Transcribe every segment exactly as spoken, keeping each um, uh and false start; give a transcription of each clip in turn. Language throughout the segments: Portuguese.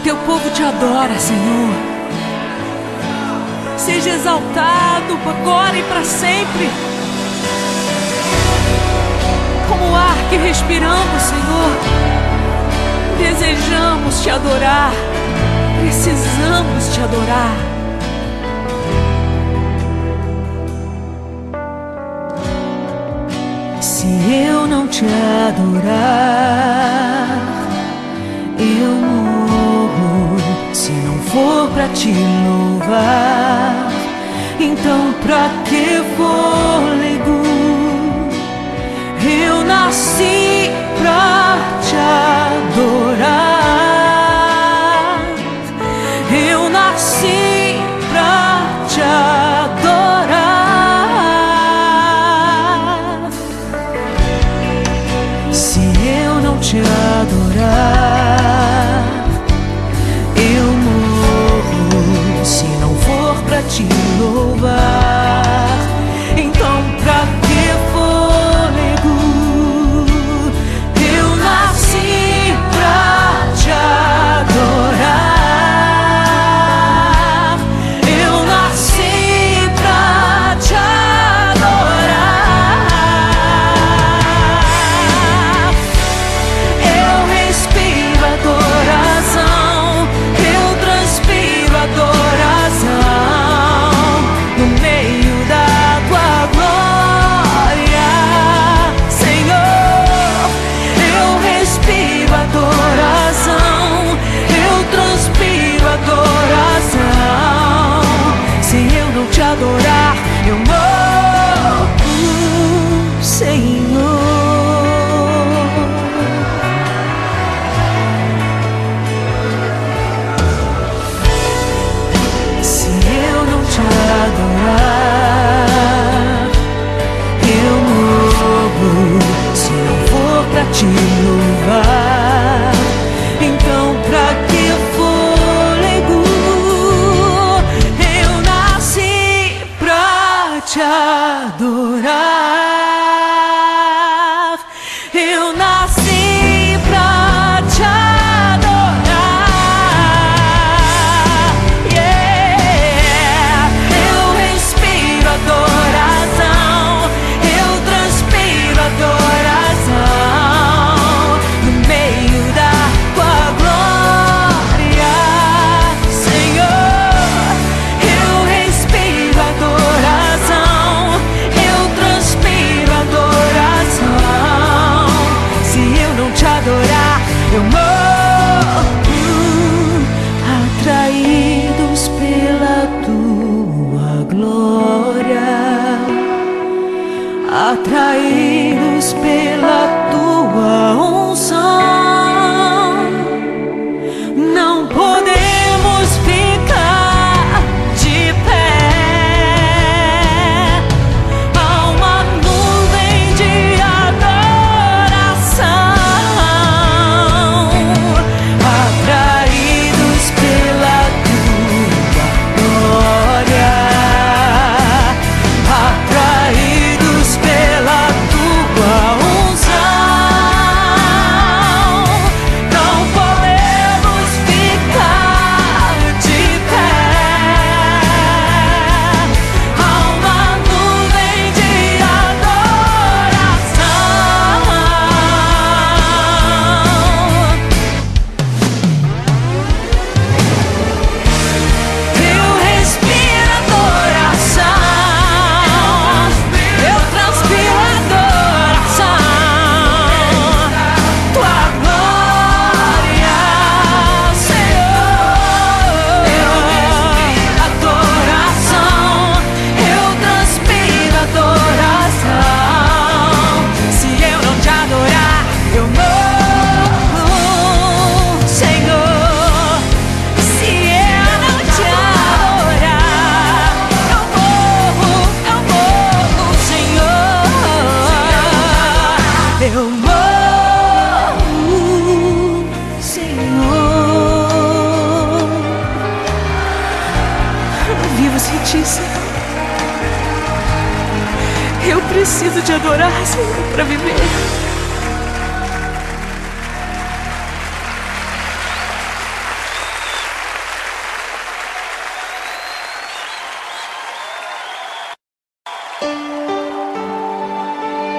teu povo te adora, Senhor. Seja exaltado agora e para sempre. Como o ar que respiramos, Senhor, desejamos te adorar, precisamos te adorar. Se eu não te adorar, eu morro. Se não for pra te louvar, então pra que fôlego? Eu nasci pra te adorar. Eu nasci pra te adorar. Se eu não te adorar, eu morro. Se não for pra te louvar, então pra que fôlego? Eu nasci pra te adorar. Eu nasci pra te adorar. Eu respiro adoração, eu transpiro adoração no meio da tua glória, Senhor. Eu respiro adoração, eu transpiro adoração. Se eu não te adorar, eu morro, Senhor. Se eu não te adorar, eu morro. Se não for pra te louvar, então pra que fôlego? Eu nasci pra te adorar. Eu nasci pra te adorar. Yeah. Eu respiro adoração, eu transpiro adoração no meio da tua glória, Senhor. Eu respiro adoração, eu transpiro adoração. Se eu não te adorar, eu morro. Atraídos pela tua glória, atraídos pela tua unção, não podemos ficar de pé. Há uma nuvem de adoração. Atraídos pela tua glória, atraídos pela tua unção, não podemos ficar de pé. Há uma nuvem de adoração. Eu respiro adoração, eu transpiro adoração. Tua glória, Senhor. Eu respiro adoração, eu transpiro adoração. Se eu não te adorar, eu morro, Senhor. Se eu não te adorar, eu morro, eu morro, Senhor. Eu morro, Senhor. Eu não vivo sem ti, Senhor. Eu preciso te adorar, Senhor, para viver.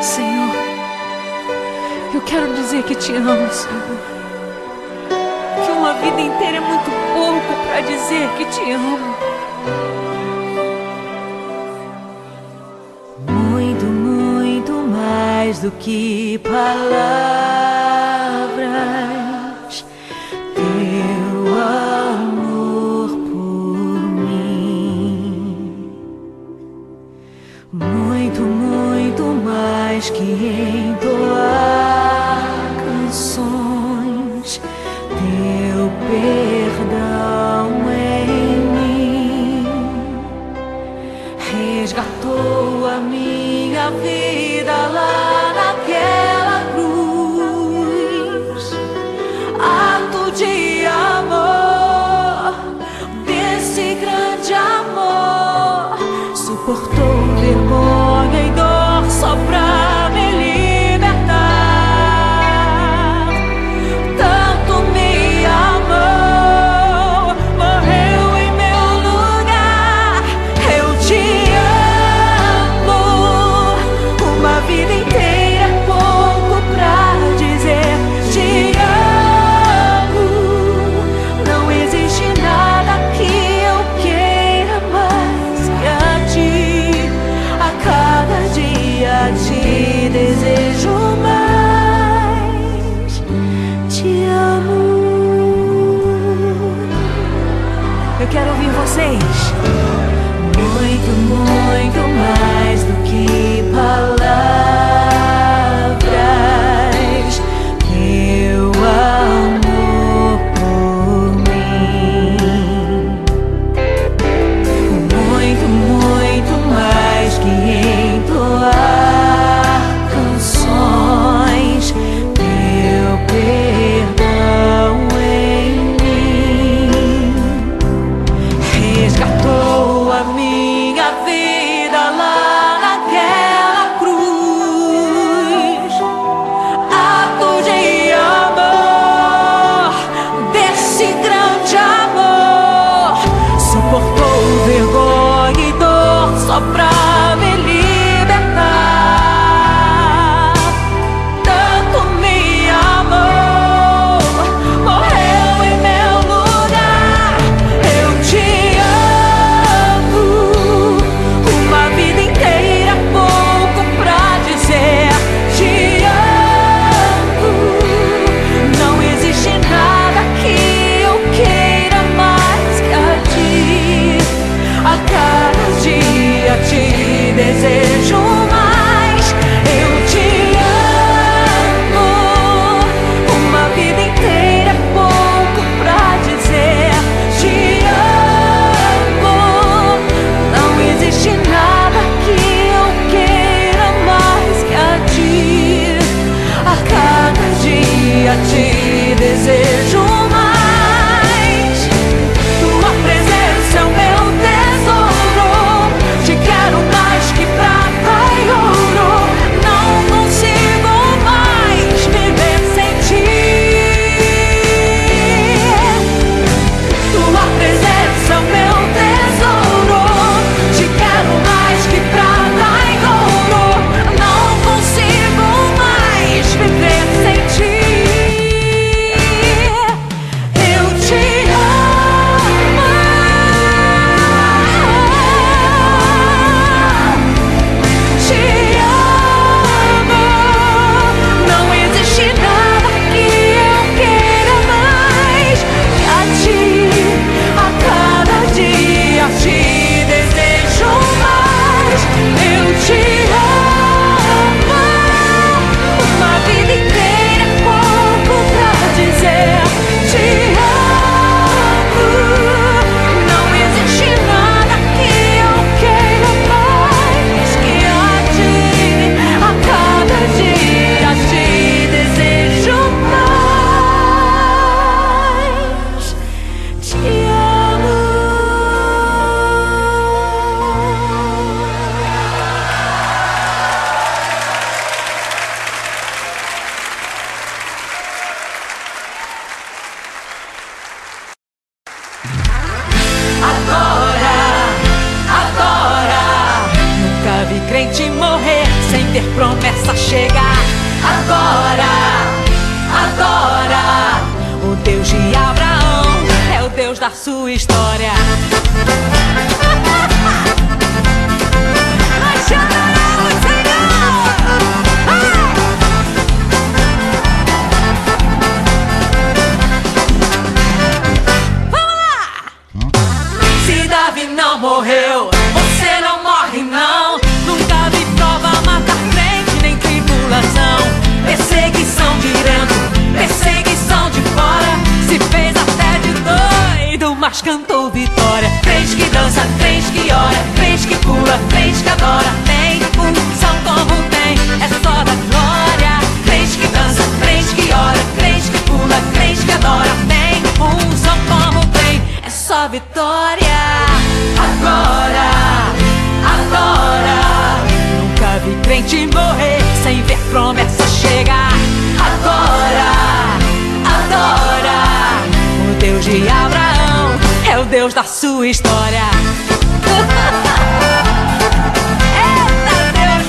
Senhor, eu quero dizer que te amo, Senhor. Que uma vida inteira é muito pouco para dizer que te amo. Muito, muito mais do que palavras, teu amor por mim. Muito, muito mais que entoar canções, teu perdão em mim resgatou a minha vida lá naquela cruz. Ato de amor, desse grande amor, suportou vergonha e dor só pra me libertar. Tanto me amou, morreu em meu lugar. Eu te amo, uma vida inteira é pouco pra dizer te amo. Não existe nada que eu queira mais que a ti. A cada dia te desejo mais. Te amo. Eu quero ouvir vocês. Muito, muito mais do que palavras, teu amor por mim. Muito, muito mais que entoar canções, teu perdão em mim resgatou a minha vida lá naquela cruz. Ato de amor, desse grande amor, suportou vergonha e dor só pra me libertar. Tanto me amou, morreu em meu lugar. Eu te amo, uma vida inteira é pouco pra dizer te amo. Não existe nada que eu queira mais que a ti. A cada dia te desejo mais. Eu te amo, uma vida inteira é pouco pra dizer te amo. Não existe nada que eu queira mais que a ti. A cada dia te desejo mais. Tua presença é o meu tesouro. Te quero mais que prata e ouro. Não consigo mais viver sem ti. Tua presença é o meu tesouro. Te quero mais que prata e ouro. Não consigo mais viver sem ti. Eu te amo. Te amo. Não existe nada que eu queira mais que a ti. A cada dia te desejo mais. Eu te amo, uma vida inteira é pouco pra dizer te amo. Não existe nada que eu queira mais que a ti. A cada dia te desejo mais. Te amo. Agora, agora, nunca vi crente morrer sem ter promessa chegar. Adora, adora. O Deus de Abraão é o Deus da sua história. Nós choramos, Senhor. Vamos lá! Se Davi não morreu, você não morre não. Nunca vi prova matar crente, nem tribulação. Perseguição de dentro, perseguição de fora. Se fez até de doido, mas cantou vitória. Crente que dança, crente que ora, crente que pula, crente que adora. Tem unção como tem, é só da glória. Crente que dança, crente que ora, crente que pula, crente que adora. Tem unção como tem, é só vitória. Agora, agora. Nunca vi crente morrer sem ver promessa chegar. Adora, adora. O Deus de Abraão é o Deus da sua história. Eita Deus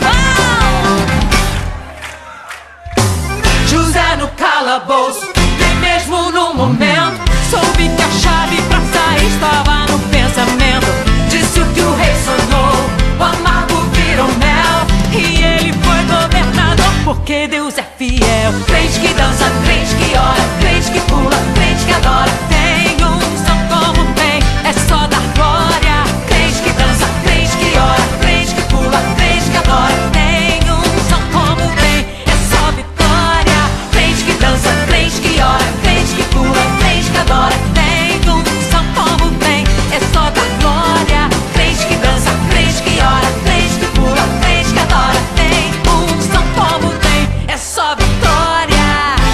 bom! José no calabouço, nem mesmo no momento soube que a chave pra sair estava no pensamento. Disse o que o rei sonhou, o amargo virou mel, e ele foi governador porque Deus é fiel. Crente que dança, crente que ora, crente que pula, crente que adora. Tem unção como tem, é só dar glória. Crente que dança, crente que ora, crente que pula, crente que adora. Tem unção como tem, é só vitória. Crente que dança, crente que ora, crente que pula, crente que adora. Tem unção como tem, é só dar glória. Crente que dança, crente que ora, crente que pula, crente que adora. Tem unção como tem, é só vitória.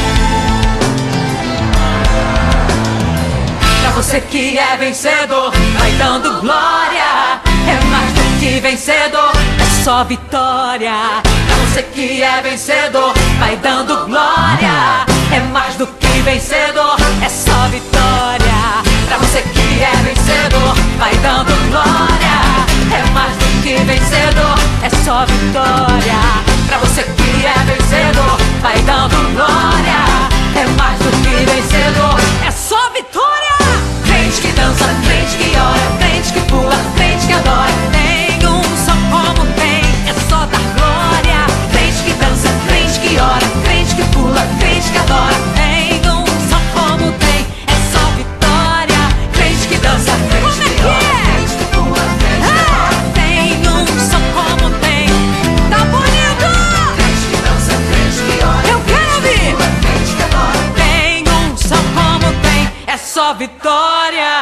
Pra você que é vencedor, vai dando glória. É mais do que vencedor, é só vitória. Pra você que é vencedor, vai dando glória. É mais do que vencedor, é só vitória. Pra você que é vencedor, vai dando glória. É mais do que vencedor, é só vitória. Pra você que é vencedor, vai dando glória. É mais do que vencedor, é só vitória. Crente que dança, crente que ora, crente que pula, crente que adora. Tem unção como tem, é só dar glória. Crente que dança, crente que ora, crente que pula, crente que adora. Tem unção como tem, é só vitória. Crente que dança, crente que ora, crente que pula, crente que adora. Tem unção como tem, tá bonito. Crente que dança, crente que ora, eu quero ouvir. Crente que adora. Tem unção como tem, é só vitória.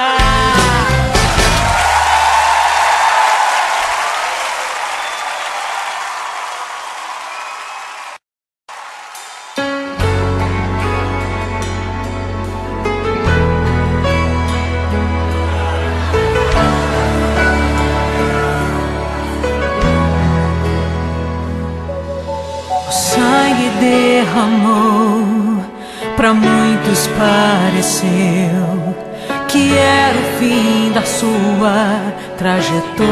O sangue derramou, pra muitos pareceu que era o fim da sua trajetória.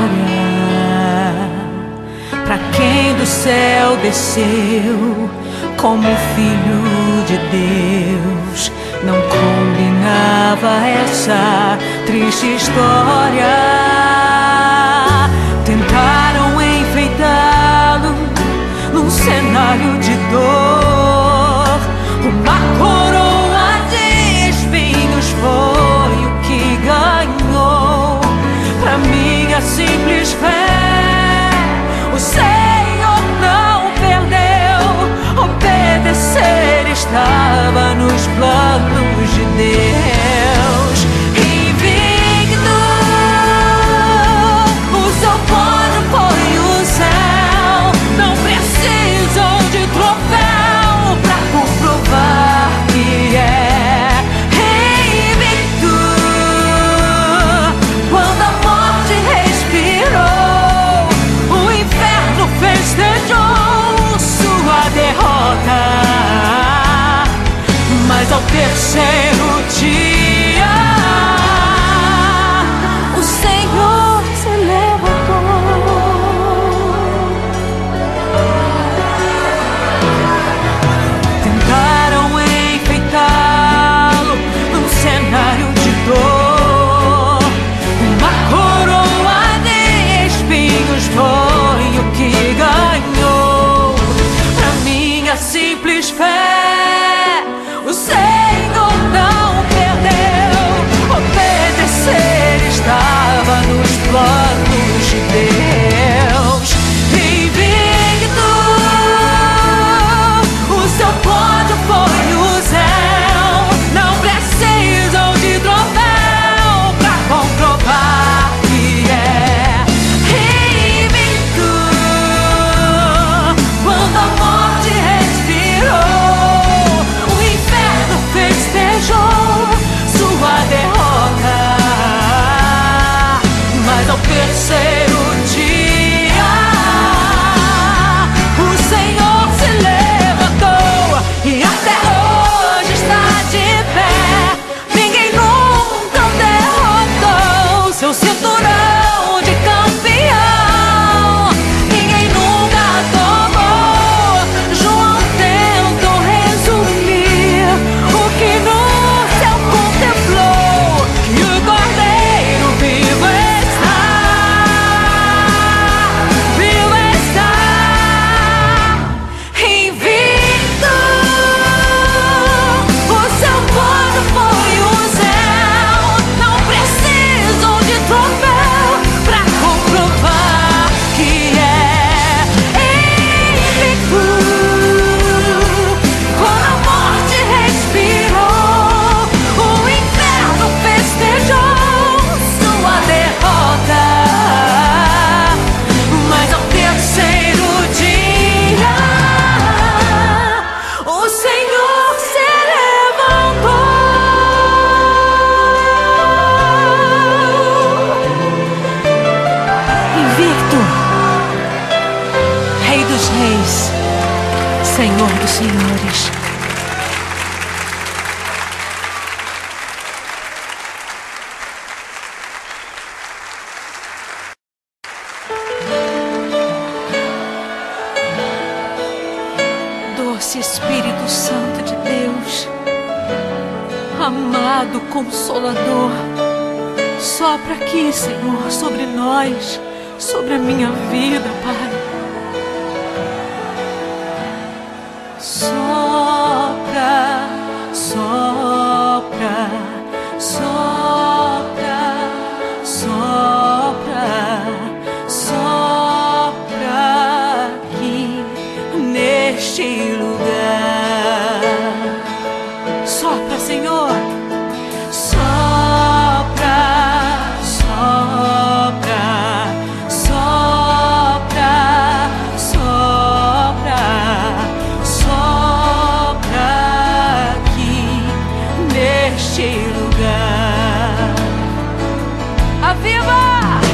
Pra quem do céu desceu como filho de Deus, não combinava essa triste história. Tentaram enfeitá-lo num cenário de dor. Uma coroa de espinhos foi o que ganhou. Pra minha simples fé, o Senhor não perdeu. Obedecer estava nos planos de Deus. Invicto, o seu plano foi o céu. Não precisam de troféu pra comprovar que é invicto. Quando a morte respirou, o inferno festejou sua derrota. Mas ao terceiro dia, o Senhor se levantou. simples fé, o Senhor não perdeu. Obedecer estava nos planos de Deus. Invicto, o seu pódio foi o céu. Não precisam de troféu pra comprovar que é invicto. Quando a morte respirou, o inferno festejou sua derrota. Mas ao terceiro dia, o Senhor se levantou e até hoje está de pé. Ninguém nunca o derrotou. Seu cinturão de campeão ninguém nunca tomou. João tentou resumir o que no céu contemplou, que o Cordeiro vivo está, vivo está, invicto. O seu povo foi o céu. Não precisam de troféu pra comprovar que é invicto. Quando a morte respirou, o inferno festejou sua derrota. Mas ao terceiro dia, o Senhor se levantou. Invicto, Rei dos Reis, Senhor dos Senhores. Doce Espírito Santo de Deus, amado Consolador, sopra aqui, Senhor, sobre nós, sobre a minha vida, Pai. Sopra, sopra, sopra, sopra, sopra aqui neste lugar. Sopra, Senhor. Sopra, sopra, sopra, sopra, sopra aqui neste lugar. Aviva!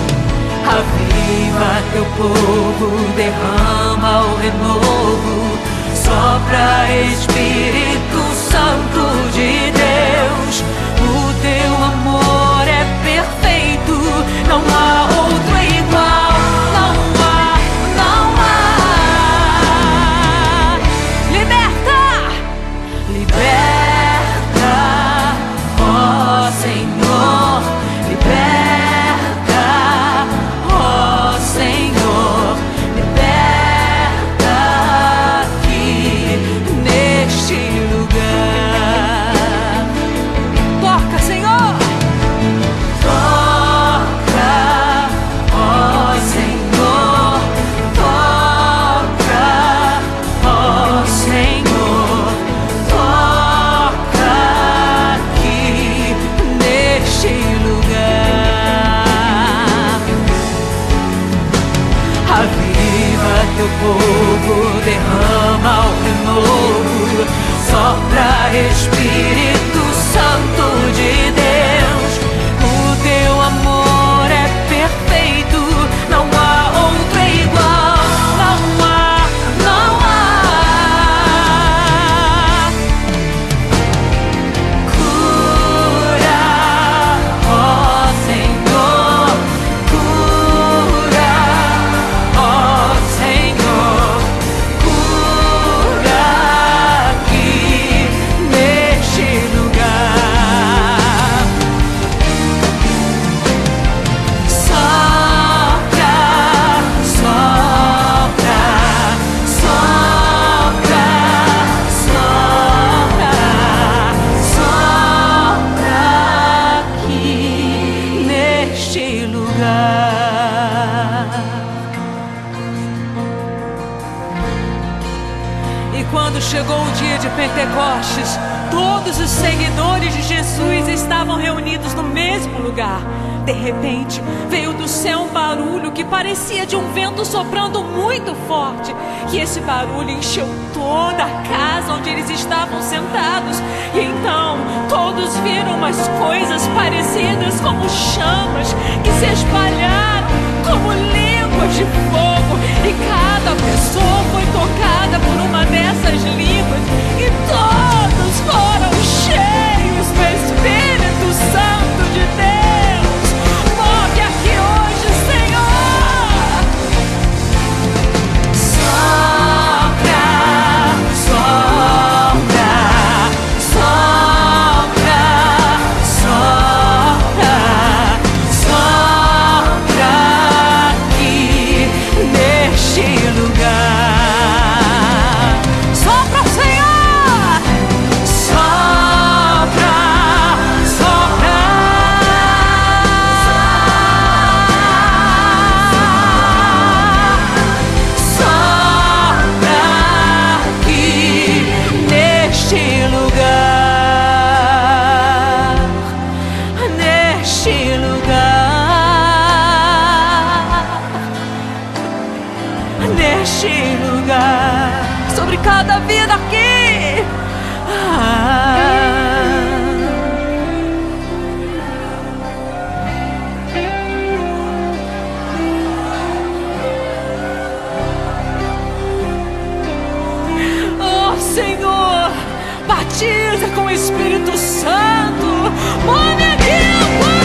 Aviva teu povo, derrama o renovo. Sopra, Espírito Santo de Deus. O teu amor é perfeito, não há outro igual. Não há, não há. Liberta, liberta, ó Senhor. Liberta, ó Senhor. Liberta aqui neste lugar. Toca, Senhor. Toca, ó Senhor. Toca, ó Senhor. Toca aqui neste lugar. Aviva teu povo, derrama o renovo. Sopra, Espírito Santo de Deus. O teu amor é perfeito, não há outro igual. Não há, não há. Cura, ó Senhor. Cura, ó Senhor. Cura aqui neste E quando chegou o dia de Pentecostes, todos os seguidores de Jesus estavam reunidos no mesmo lugar. De repente, veio do céu um barulho que parecia de um vento soprando muito forte. E esse barulho encheu toda a casa onde eles estavam sentados. E então, todos viram umas coisas parecidas como chamas que se espalharam como línguas de fogo. E cada pessoa foi tocada por uma dessas línguas. E todos foram cheios do Espírito Santo de Deus. Move aqui hoje, Senhor. Sopra, sopra, sopra, sopra, sopra aqui neste lugar. Sopra, Senhor. Sopra, sopra. Sopra aqui neste lugar. Neste lugar. Neste lugar. Sobre cada vida aqui. Ah. Oh, Senhor, batiza com o Espírito Santo. Move aqui, Pai.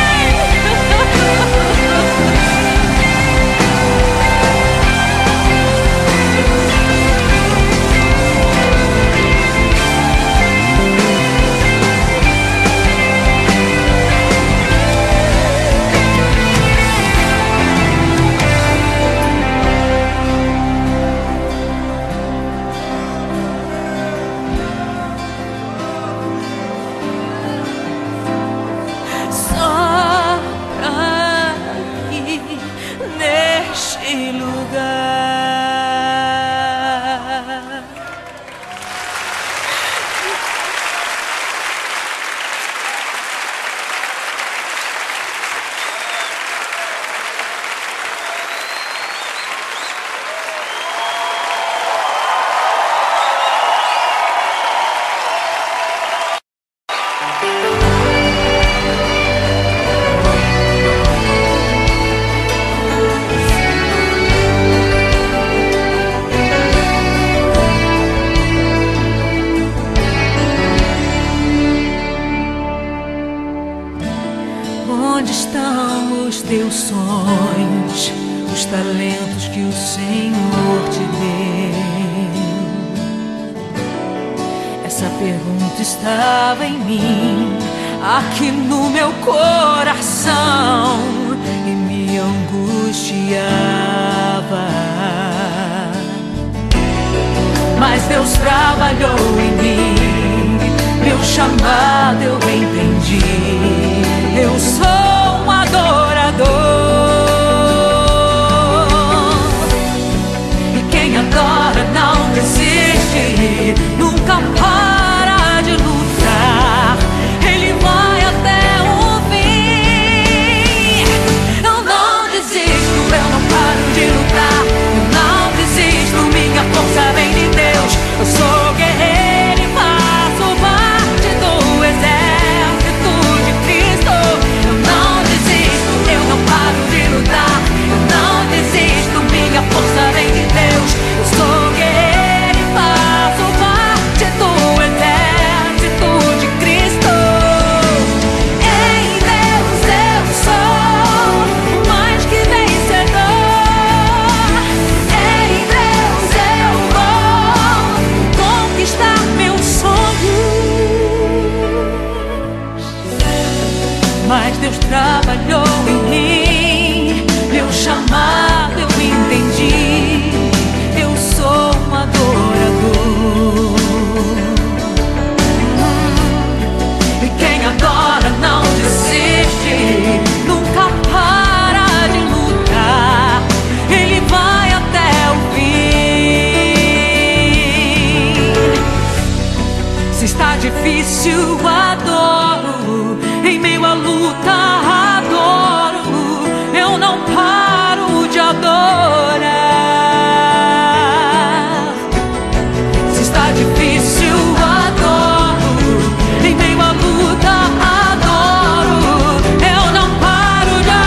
Sopra aqui neste lugar. Onde estão os teus sonhos, os talentos que o Senhor te deu? Essa pergunta estava em mim, aqui no meu coração, e me angustiava. Mas Deus trabalhou em mim, meu chamado eu entendi. Eu sou um adorador, e quem adora não desiste, nunca para de lutar, ele vai até o fim. Eu não desisto, eu não paro de lutar, eu não desisto, minha força vem de Deus. Eu sou guerreiro e faço parte do exército de Cristo. Eu não difícil, adoro. Em meio à luta, adoro. Eu não paro de adorar. Se está difícil, adoro. Em meio à luta, adoro. Eu não paro de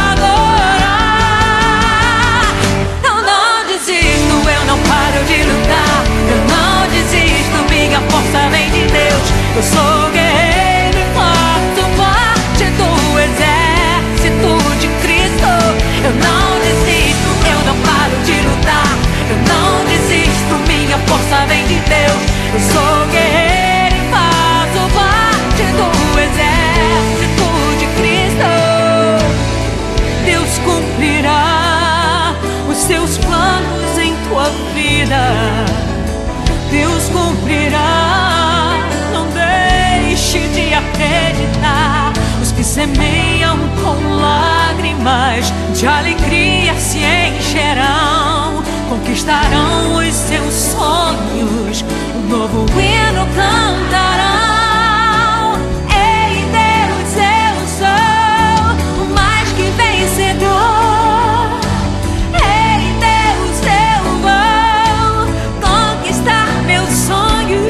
adorar. Eu não desisto, eu não paro de lutar. Eu não desisto, minha força vem de Deus. Eu sou guerreiro e faço parte do exército de Cristo. Eu não desisto, eu não paro de lutar. Eu não desisto, minha força vem de Deus. Eu sou guerreiro e faço parte do exército de Cristo. Deus cumprirá os seus planos em tua vida. Deus cumprirá. De acreditar. Os que semeiam com lágrimas de alegria se encherão, conquistarão os seus sonhos, um novo hino cantarão. Ei, Deus, eu sou mais que vencedor. Ei, Deus, eu vou conquistar meus sonhos.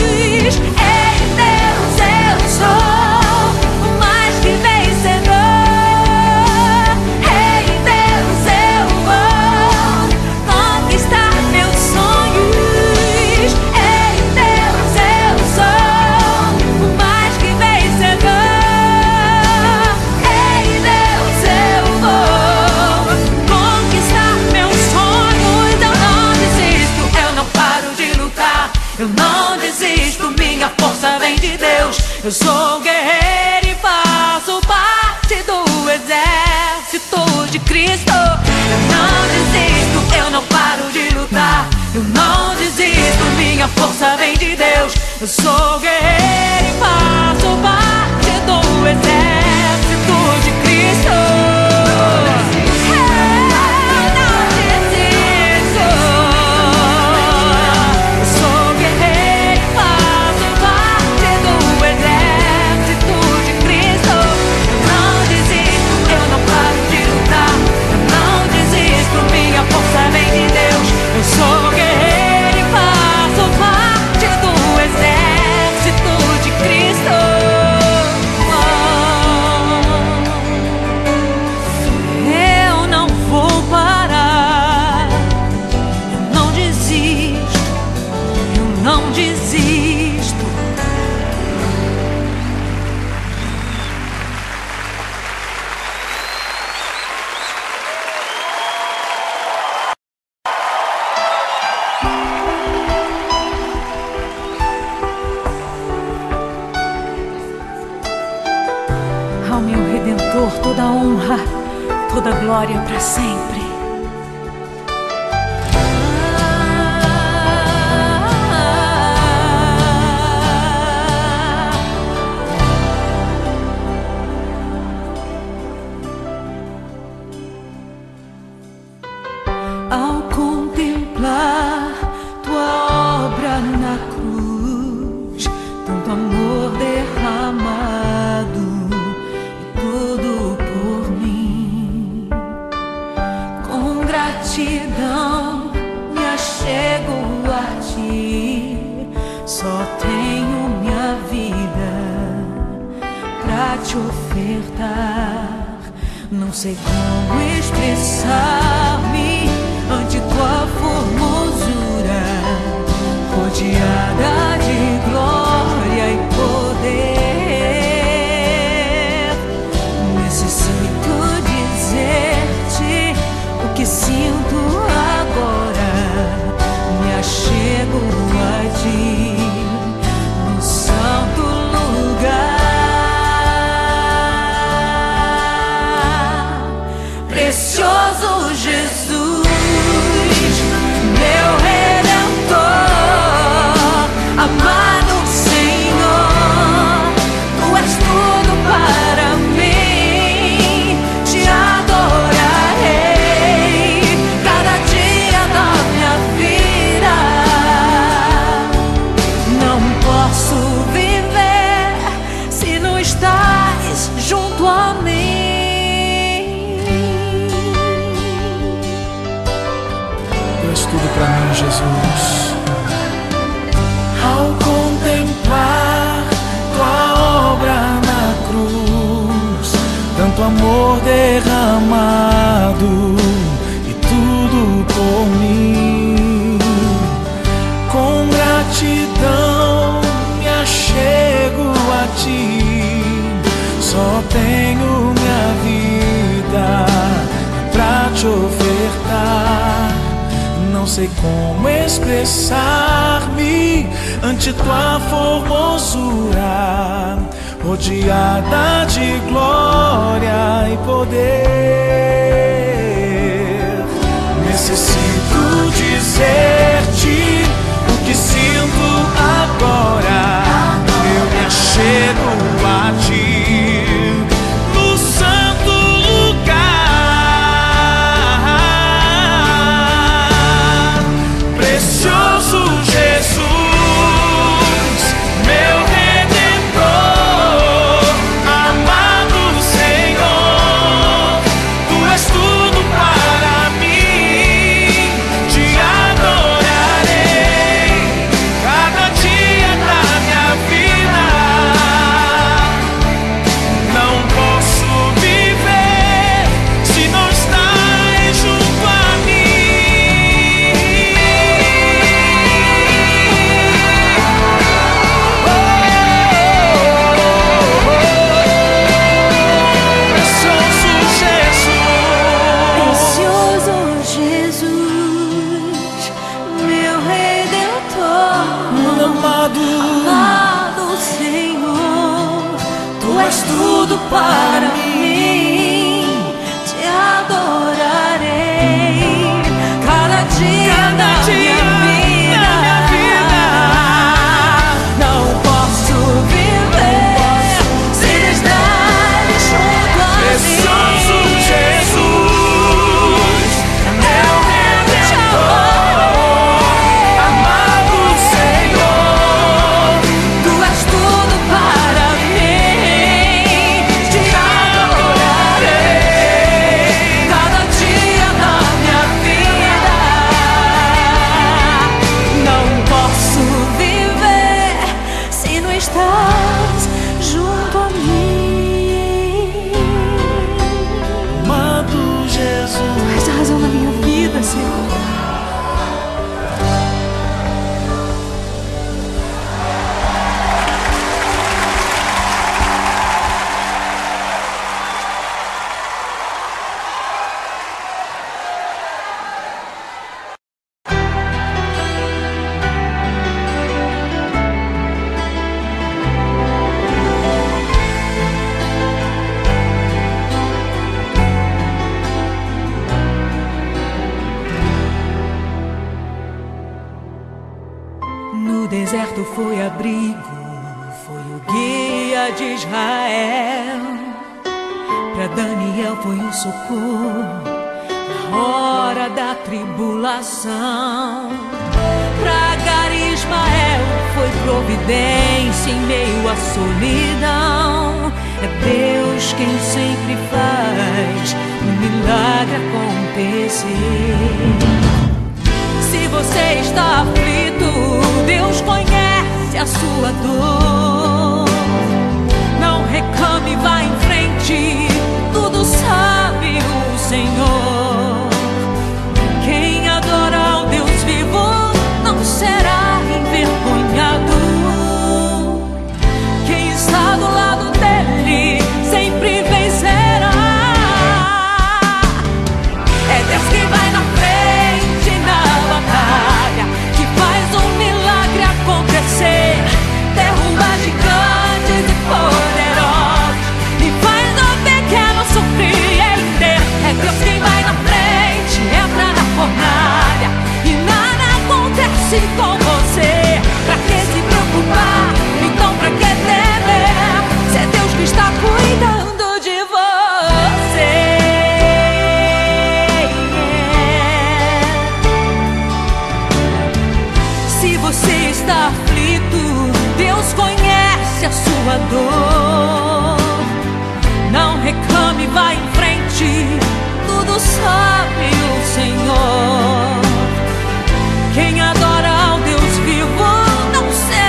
Eu sou guerreiro e faço parte do exército de Cristo. Eu não desisto, eu não paro de lutar. Eu não desisto, minha força vem de Deus. Eu sou guerreiro e faço parte do exército de Cristo. Eu sou guerreiro e faço parte do exército de Cristo. Eu não vou parar. Eu não desisto. Eu não desisto. Ao meu Redentor toda honra, toda glória para sempre. Ao contemplar tua obra na cruz, tanto amor derramado, tudo por mim. Com gratidão me achego a ti. Só tenho minha vida pra te ofertar. Não sei como expressar-me ante tua formosura, rodeada de glória e poder. Necessito dizer-te o que sinto agora. Me achego a ti no santo lugar. Precioso Jesus, Ao contemplar tua obra na cruz, tanto amor derramado e tudo por mim, com gratidão me achego a ti. Só tenho minha vida pra te ofertar. Não sei como expressar-me ante tua formosura, rodeada de glória e poder. Necessito dizer-te o que sinto agora. Eu me achego a ti no santo lugar. Precioso Jesus, meu Redentor, amado Senhor, tu és tudo para mim. Te adorarei cada dia da minha vida. Não posso viver se não estás junto a mim. Precioso Jesus, Precioso Jesus, meu Redentor, amado, amado Senhor, tu és tudo para mim. Te adorarei cada dia cada da dia minha da minha vida. Não posso viver se não estares junto a Precioso mim. Jesus, meu Redentor, amado Senhor, Tu és tudo para mim. Te adorarei cada dia da minha vida. Não posso viver se não estás junto a mim. amado Jesus. Essa é a razão da minha vida, Senhor. No deserto foi abrigo, foi o guia de Israel. Para Daniel foi um socorro na hora da tribulação. Para Agar e Ismael foi providência em meio à solidão. É Deus quem sempre faz um milagre acontecer. Se você está aflito, Deus conhece a sua dor. Não reclame, vá em frente, tudo sabe o Senhor. Quem adora ao Deus vivo não será envergonhado. Quem está do lado dele sempre vencerá. É Deus que vai na frente na batalha, que faz um milagre acontecer, derruba gigantes e poderosos e faz o pequeno surpreender. É Deus quem vai na frente, entra na fornalha e nada acontece com você. Pra que se preocupar? Então pra que temer? Se é Deus que está cuidando de você. Se você está aflito, Deus conhece a sua dor. Não reclame, vá em frente, tudo sabe o Senhor. Quem adora ao Deus vivo não será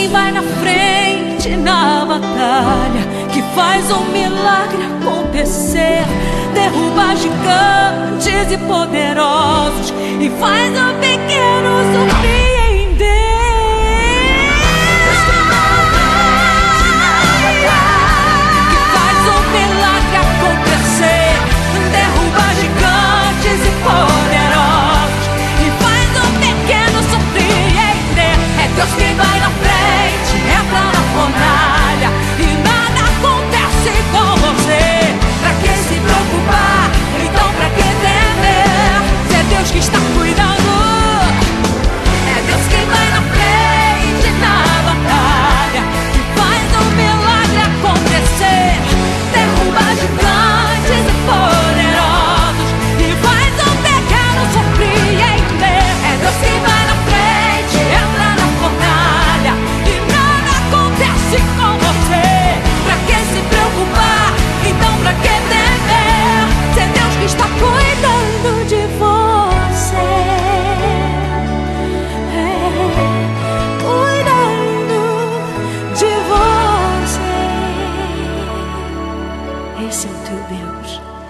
quem vai na frente na batalha, que faz um milagre acontecer, derruba gigantes e poderosos e faz o pequeno surpreender. Que faz um milagre acontecer, derruba gigantes e poderosos e faz o pequeno surpreender. É Deus quem vai na frente, entra na fornalha e nada acontece com você. Pra que se preocupar? Então pra que temer? Se é Deus que está cuidando, é Deus quem vai na frente na batalha, que faz um milagre acontecer, derruba gigantes e poderosos e faz um pequeno surpreender. É Deus quem vai na frente, entra na fornalha e nada acontece com você. Pra que se preocupar? Então pra que temer? Se é Deus que está cuidando de você, é, cuidando de você. Esse é o teu Deus.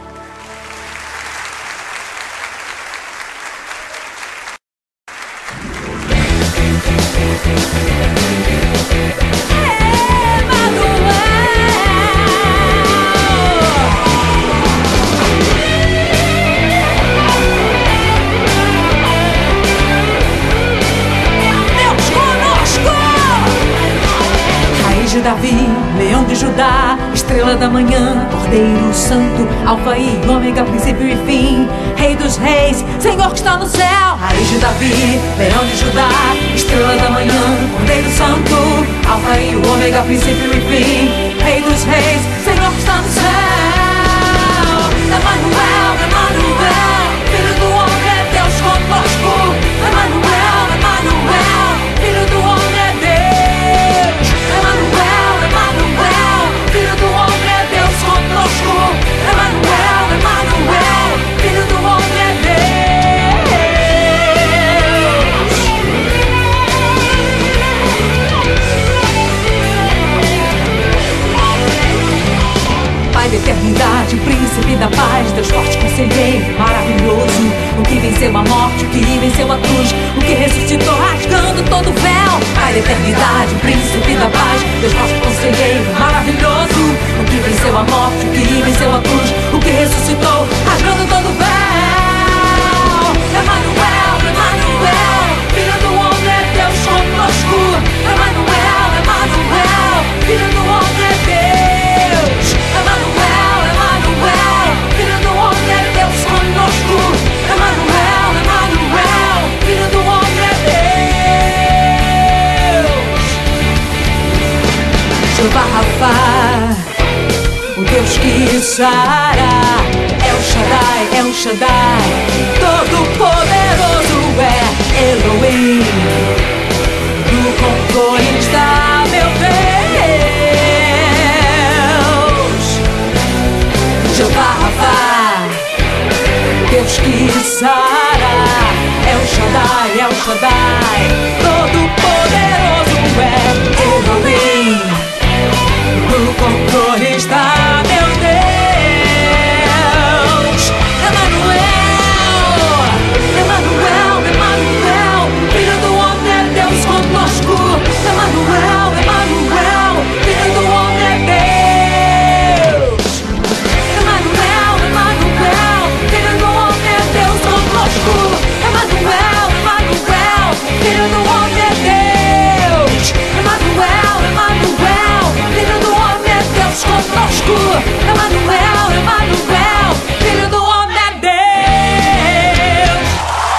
Deus conosco! Raiz de Davi, leão de Judá, estrela da manhã, Cordeiro Santo, alfa e ômega, princípio e fim, Rei dos reis, Senhor que está no céu. Raiz de Davi, leão de Judá, estrela da manhã, Cordeiro Santo, alfa e ômega, princípio e fim, Rei dos reis, Senhor que está no céu. Emanuel, Emanuel, Filho do homem é Deus conosco. Emanuel, Emanuel, Filho do homem é Deus. Emanuel, Emanuel, Filho do homem é Deus conosco. Emanuel, Emanuel, Filho do homem é Deus. Pai da eternidade, príncipe da paz, Deus forte, conselheiro, maravilhoso, o que venceu a morte, o que venceu a cruz, o que ressuscitou rasgando todo o véu. Pai da eternidade, príncipe da paz, Deus forte, conselheiro, maravilhoso, o que venceu a morte, o que venceu a cruz, o que ressuscitou rasgando todo o véu. Emanuel, Emanuel, Filho do homem é Deus conosco. Emanuel, Emanuel, Filho do homem é Deus. Emanuel, Emanuel, Filho do homem é Deus conosco. Emanuel, Emanuel, Filho do homem é Deus. Jeová Rafa, o Deus que sara, El Shaddai, El Shaddai, todo poderoso é Elohim. No controle está meu Deus. Jeová Rafa, Deus que sara, El Shaddai, El Shaddai, todo poderoso é Elohim. No controle está meu Deus. Emanuel, Emanuel, Emanuel, Filho do homem é Deus conosco. Emanuel, Emanuel, Filho do homem é Deus. Emanuel, Emanuel, Filho do homem é Deus conosco. Emanuel, Emanuel, Filho do homem é Deus. Emanuel, Emanuel, Filho do homem é Deus conosco. Emanuel, Emanuel, Filho do homem é Deus.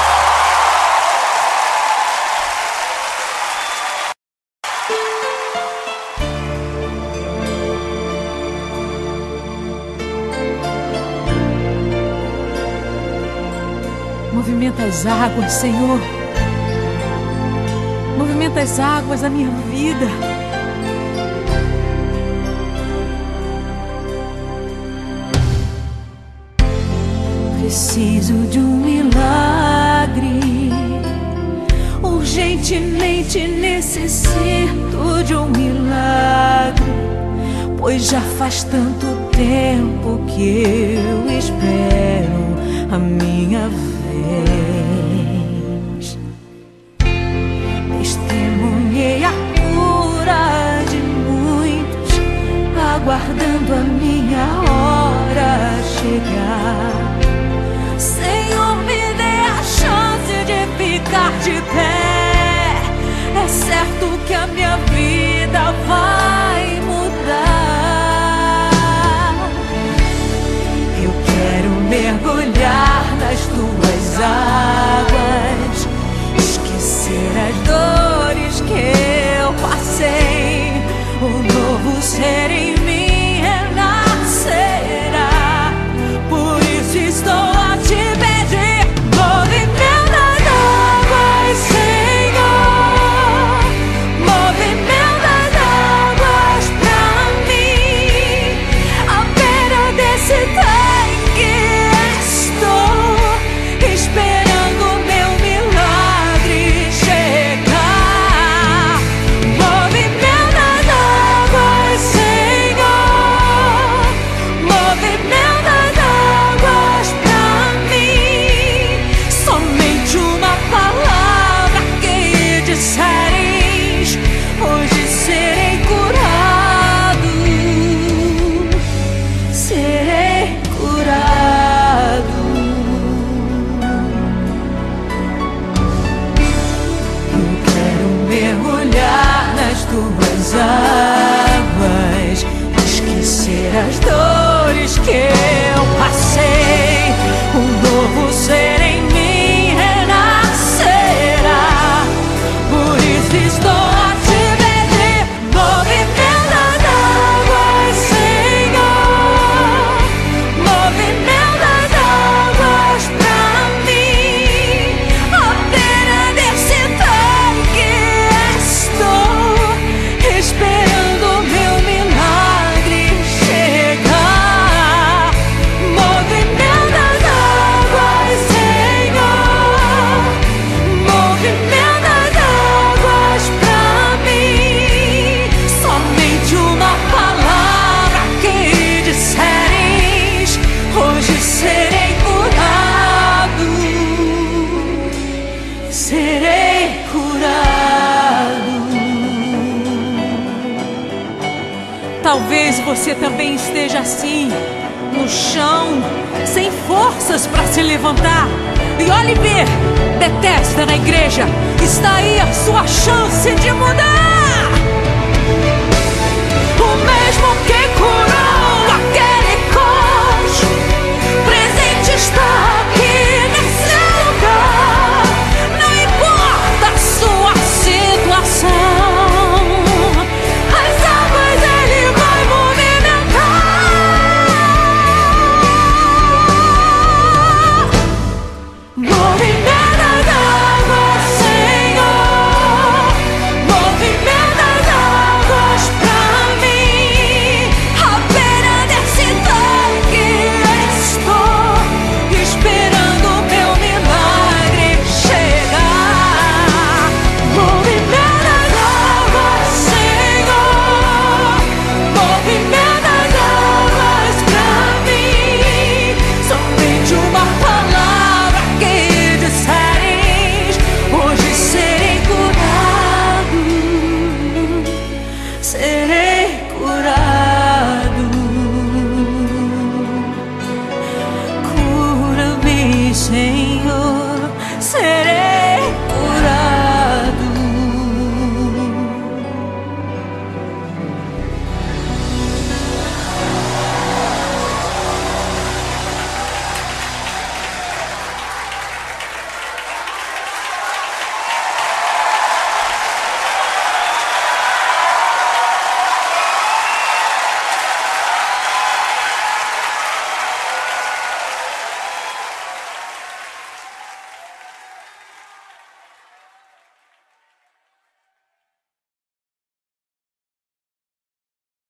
Movimenta as águas, Senhor. Movimenta as águas da minha vida. Preciso de um milagre urgentemente necessito de um milagre, pois já faz tanto tempo que eu espero a minha vez. Testemunhei a cura de muitos, aguardando a minha hora chegar. Senhor, me dê a chance de ficar de pé. É certo que a minha vida vai mudar. Eu quero mergulhar nas tuas águas, esquecer as dores que eu passei. Um novo ser em mim renascerá. Por isso estou a te pedir, movimento das águas, Senhor. Movimento das águas pra mim. À beira desse tanque estou, esperando meu milagre chegar. Movimento das águas, Senhor. Movimento das águas pra mim. Somente uma palavra que disseres, hoje serei curado. Serei curado. Eu quero mergulhar nas tuas águas, esquecer as dores que eu passei. Um novo ser em mim renascerá. Por isso estou a te pedir, movimento das águas, Senhor. Movimento das águas pra mim. À beira desse tanque estou, esperando meu milagre chegar. Movimento das águas, Senhor. Movimento das águas pra mim. Somente uma palavra que disseres, hoje serei curado. Serei curado. Talvez você também esteja assim, no chão, sem forças para se levantar. E olhe ver, detesta na igreja, está aí a sua chance de mudar. O mesmo que curou aquele coxo, presente está aqui nesse lugar. Não importa a sua situação, as águas ele vai movimentar. Movimento das águas, Senhor. Movimento das águas pra mim. À beira desse tanque estou, esperando meu milagre chegar. Movimento das águas, Senhor. Movimento das águas pra mim. Somente uma palavra que disseres, hoje serei curado. Serei curado. Cura-me, Senhor.